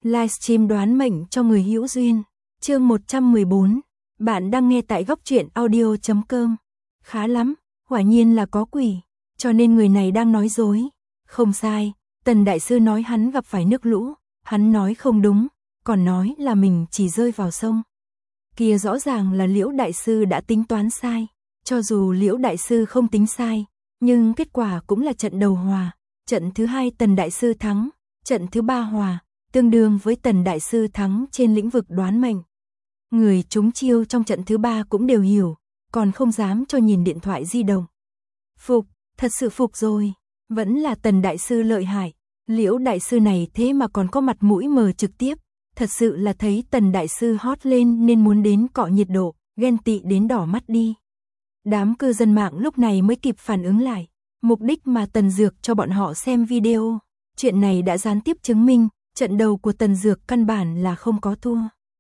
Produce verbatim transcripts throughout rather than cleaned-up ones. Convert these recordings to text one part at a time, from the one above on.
Livestream đoán mệnh cho người hữu duyên. Chương một trăm mười bốn. Bạn đang nghe tại góc truyện audio chấm com. Khá lắm, quả nhiên là có quỷ, cho nên người này đang nói dối. Không sai, Tần đại sư nói hắn gặp phải nước lũ, hắn nói không đúng, còn nói là mình chỉ rơi vào sông. Kia rõ ràng là Liễu đại sư đã tính toán sai. Cho dù Liễu đại sư không tính sai, nhưng kết quả cũng là trận đầu hòa. Trận thứ hai Tần đại sư thắng, trận thứ ba hòa, tương đương với Tần đại sư thắng trên lĩnh vực đoán mệnh. Người trúng chiêu trong trận thứ ba cũng đều hiểu, còn không dám cho nhìn điện thoại di động. Phục, thật sự phục rồi, vẫn là Tần đại sư lợi hại. Liễu đại sư này thế mà còn có mặt mũi mờ trực tiếp, thật sự là thấy Tần đại sư hot lên nên muốn đến cọ nhiệt độ, ghen tị đến đỏ mắt đi. Đám cư dân mạng lúc này mới kịp phản ứng lại, mục đích mà Tần Dược cho bọn họ xem video. Chuyện này đã gián tiếp chứng minh, trận đầu của Tần Dược căn bản là không có thua.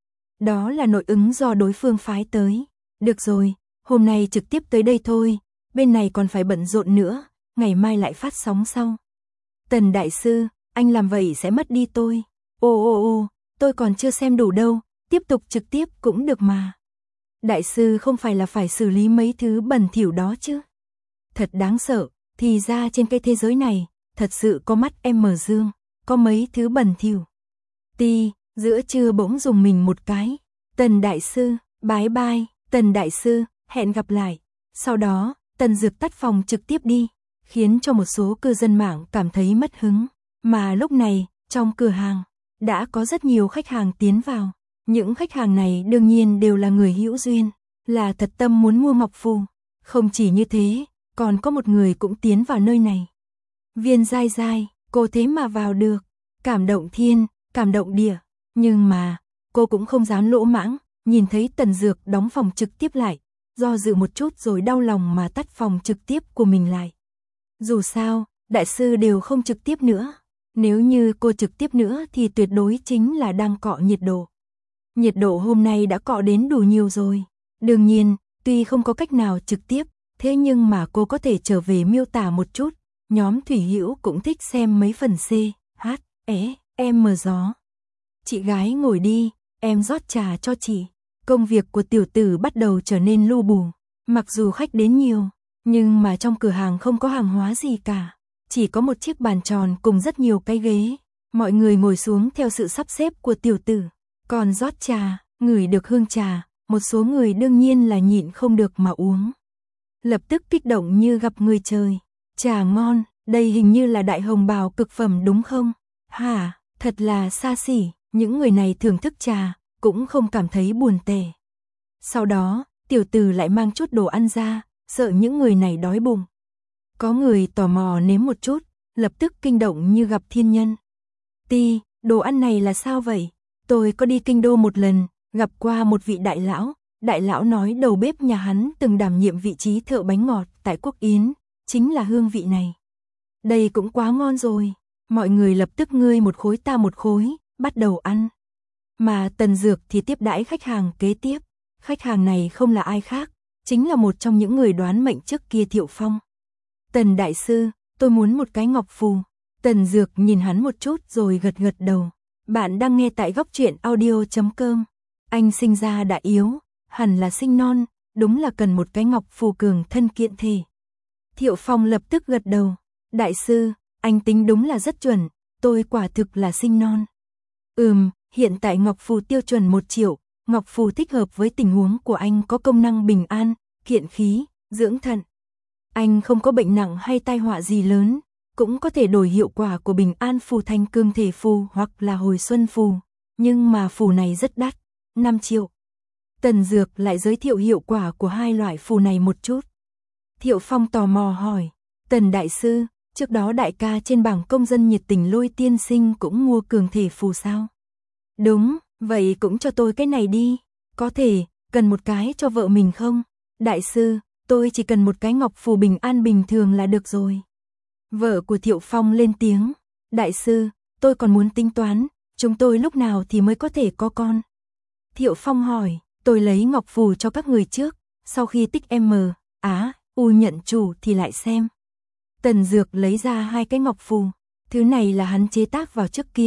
Đó là nội ứng do đối phương phái tới. Được rồi, hôm nay trực tiếp tới đây thôi, bên này còn phải bận rộn nữa, ngày mai lại phát sóng sau. Tần đại sư, anh làm vậy sẽ mất đi tôi. Ô ô ô, tôi còn chưa xem đủ đâu, tiếp tục trực tiếp cũng được mà. Đại sư không phải là phải xử lý mấy thứ bẩn thỉu đó chứ. Thật đáng sợ, thì ra trên cái thế giới này, thật sự có mắt em mở dương, có mấy thứ bẩn thỉu. Ti, giữa trưa bỗng dùng mình một cái. Tần đại sư, bái bai, Tần đại sư, hẹn gặp lại. Sau đó, Tần Dược tắt phòng trực tiếp đi, khiến cho một số cư dân mạng cảm thấy mất hứng. Mà lúc này, trong cửa hàng, đã có rất nhiều khách hàng tiến vào. Những khách hàng này đương nhiên đều là người hữu duyên, là thật tâm muốn mua ngọc phù. Không chỉ như thế, còn có một người cũng tiến vào nơi này. Viên Giai Giai, cô thế mà vào được, cảm động thiên, cảm động địa. Nhưng mà, cô cũng không dám lỗ mãng, nhìn thấy Tần Dược đóng phòng trực tiếp lại, do dự một chút rồi đau lòng mà tắt phòng trực tiếp của mình lại. Dù sao, đại sư đều không trực tiếp nữa. Nếu như cô trực tiếp nữa thì tuyệt đối chính là đang cọ nhiệt độ. Nhiệt độ hôm nay đã cọ đến đủ nhiều rồi. Đương nhiên, tuy không có cách nào trực tiếp, thế nhưng mà cô có thể trở về miêu tả một chút. Nhóm Thủy Hữu cũng thích xem mấy phần C, H, E, M gió. Chị gái ngồi đi, em rót trà cho chị. Công việc của tiểu tử bắt đầu trở nên lu bù. Mặc dù khách đến nhiều, nhưng mà trong cửa hàng không có hàng hóa gì cả. Chỉ có một chiếc bàn tròn cùng rất nhiều cái ghế. Mọi người ngồi xuống theo sự sắp xếp của tiểu tử. Còn rót trà, ngửi được hương trà, một số người đương nhiên là nhịn không được mà uống. Lập tức kích động như gặp người trời. Trà ngon, đây hình như là đại hồng bào cực phẩm đúng không? Hả, thật là xa xỉ, những người này thưởng thức trà, cũng không cảm thấy buồn tẻ. Sau đó, tiểu tử lại mang chút đồ ăn ra, sợ những người này đói bụng. Có người tò mò nếm một chút, lập tức kinh động như gặp thiên nhân. Ti, đồ ăn này là sao vậy? Tôi có đi kinh đô một lần, gặp qua một vị đại lão. Đại lão nói đầu bếp nhà hắn từng đảm nhiệm vị trí thợ bánh ngọt tại Quốc Yến, chính là hương vị này. Đây cũng quá ngon rồi. Mọi người lập tức ngươi một khối ta một khối, bắt đầu ăn. Mà Tần Dược thì tiếp đãi khách hàng kế tiếp. Khách hàng này không là ai khác, chính là một trong những người đoán mệnh trước kia Thiệu Phong. Tần đại sư, tôi muốn một cái ngọc phù. Tần Dược nhìn hắn một chút rồi gật gật đầu. Bạn đang nghe tại góc truyện audio chấm com. Anh sinh ra đã yếu, hẳn là sinh non, đúng là cần một cái ngọc phù cường thân kiện thể. Thiệu Phong lập tức gật đầu. Đại sư, anh tính đúng là rất chuẩn, tôi quả thực là sinh non. Ừm, hiện tại ngọc phù tiêu chuẩn một triệu, ngọc phù thích hợp với tình huống của anh có công năng bình an, kiện khí, dưỡng thận. Anh không có bệnh nặng hay tai họa gì lớn, cũng có thể đổi hiệu quả của bình an phù thành cương thể phù hoặc là hồi xuân phù, nhưng mà phù này rất đắt, năm triệu. Tần Dược lại giới thiệu hiệu quả của hai loại phù này một chút. Thiệu Phong tò mò hỏi, Tần đại sư, trước đó đại ca trên bảng công dân nhiệt tình Lôi tiên sinh cũng mua cường thể phù sao? Đúng, vậy cũng cho tôi cái này đi. Có thể, cần một cái cho vợ mình không? Đại sư, tôi chỉ cần một cái ngọc phù bình an bình thường là được rồi. Vợ của Thiệu Phong lên tiếng, đại sư, tôi còn muốn tính toán, chúng tôi lúc nào thì mới có thể có con? Thiệu Phong hỏi, tôi lấy ngọc phù cho các người trước, sau khi tích M, Á, U nhận chủ thì lại xem. Tần Dược lấy ra hai cái ngọc phù, thứ này là hắn chế tác vào trước kia,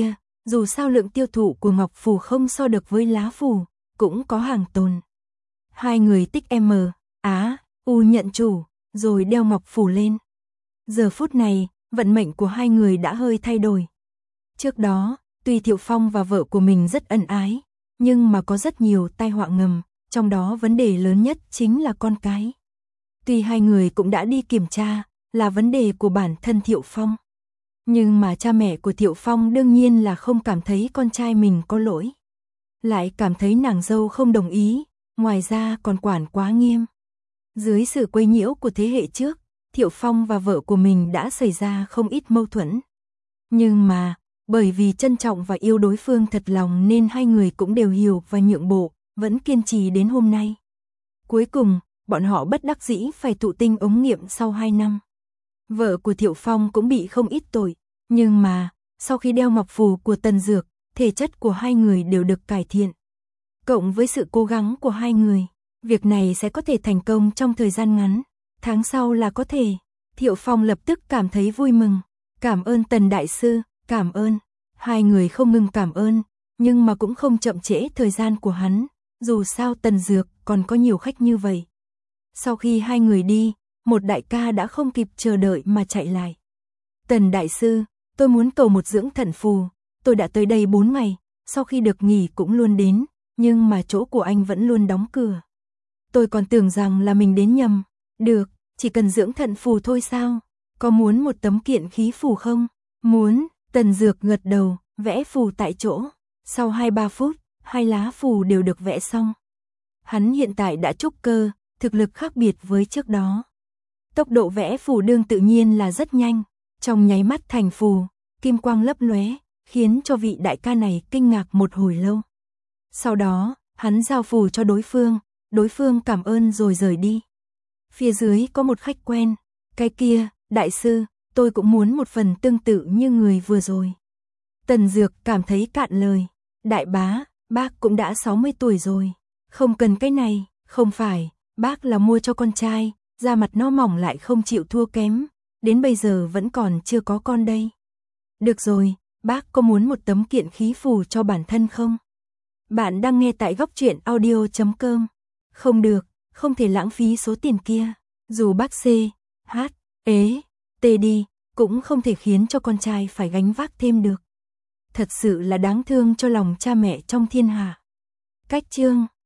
Dù sao lượng tiêu thụ của ngọc phù không so được với lá phù, cũng có hàng tồn. Hai người tích M, Á, U nhận chủ, rồi đeo ngọc phù lên. Giờ phút này, vận mệnh của hai người đã hơi thay đổi. Trước đó, tuy Thiệu Phong và vợ của mình rất ân ái, nhưng mà có rất nhiều tai họa ngầm, trong đó vấn đề lớn nhất chính là con cái. Tuy hai người cũng đã đi kiểm tra, là vấn đề của bản thân Thiệu Phong. Nhưng mà cha mẹ của Thiệu Phong đương nhiên là không cảm thấy con trai mình có lỗi. Lại cảm thấy nàng dâu không đồng ý, ngoài ra còn quản quá nghiêm. Dưới sự quấy nhiễu của thế hệ trước, Thiệu Phong và vợ của mình đã xảy ra không ít mâu thuẫn. Nhưng mà, bởi vì trân trọng và yêu đối phương thật lòng nên hai người cũng đều hiểu và nhượng bộ, vẫn kiên trì đến hôm nay. Cuối cùng, bọn họ bất đắc dĩ phải thụ tinh ống nghiệm sau hai năm. Vợ của Thiệu Phong cũng bị không ít tội, nhưng mà, sau khi đeo ngọc phù của Tần Dược, thể chất của hai người đều được cải thiện. Cộng với sự cố gắng của hai người, việc này sẽ có thể thành công trong thời gian ngắn, tháng sau là có thể. Thiệu Phong lập tức cảm thấy vui mừng, cảm ơn Tần Đại Sư, cảm ơn. Hai người không ngừng cảm ơn, nhưng mà cũng không chậm trễ thời gian của hắn, dù sao Tần Dược còn có nhiều khách như vậy. Sau khi hai người đi, một đại ca đã không kịp chờ đợi mà chạy lại. Tần Đại Sư, tôi muốn cầu một dưỡng thận phù, tôi đã tới đây bốn ngày, sau khi được nghỉ cũng luôn đến, nhưng mà chỗ của anh vẫn luôn đóng cửa. Tôi còn tưởng rằng là mình đến nhầm. Được, chỉ cần dưỡng thận phù thôi sao? Có muốn một tấm kiện khí phù không? Muốn. Tần Dược gật đầu, vẽ phù tại chỗ. Sau hai ba phút, hai lá phù đều được vẽ xong. Hắn hiện tại đã trúc cơ, thực lực khác biệt với trước đó. Tốc độ vẽ phù đương tự nhiên là rất nhanh, trong nháy mắt thành phù, kim quang lấp lóe, khiến cho vị đại ca này kinh ngạc một hồi lâu. Sau đó, hắn giao phù cho đối phương, đối phương cảm ơn rồi rời đi. Phía dưới có một khách quen, cái kia, đại sư, tôi cũng muốn một phần tương tự như người vừa rồi. Tần Dược cảm thấy cạn lời, đại bá, bác cũng đã sáu mươi tuổi rồi, không cần cái này, không phải, bác là mua cho con trai, da mặt nó mỏng lại không chịu thua kém, đến bây giờ vẫn còn chưa có con đây. Được rồi, bác có muốn một tấm kiện khí phù cho bản thân không? Bạn đang nghe tại góc truyện audio chấm com. Không được, không thể lãng phí số tiền kia, dù bác C, H, ế, T đi, cũng không thể khiến cho con trai phải gánh vác thêm được. Thật sự là đáng thương cho lòng cha mẹ trong thiên hạ. Cách chương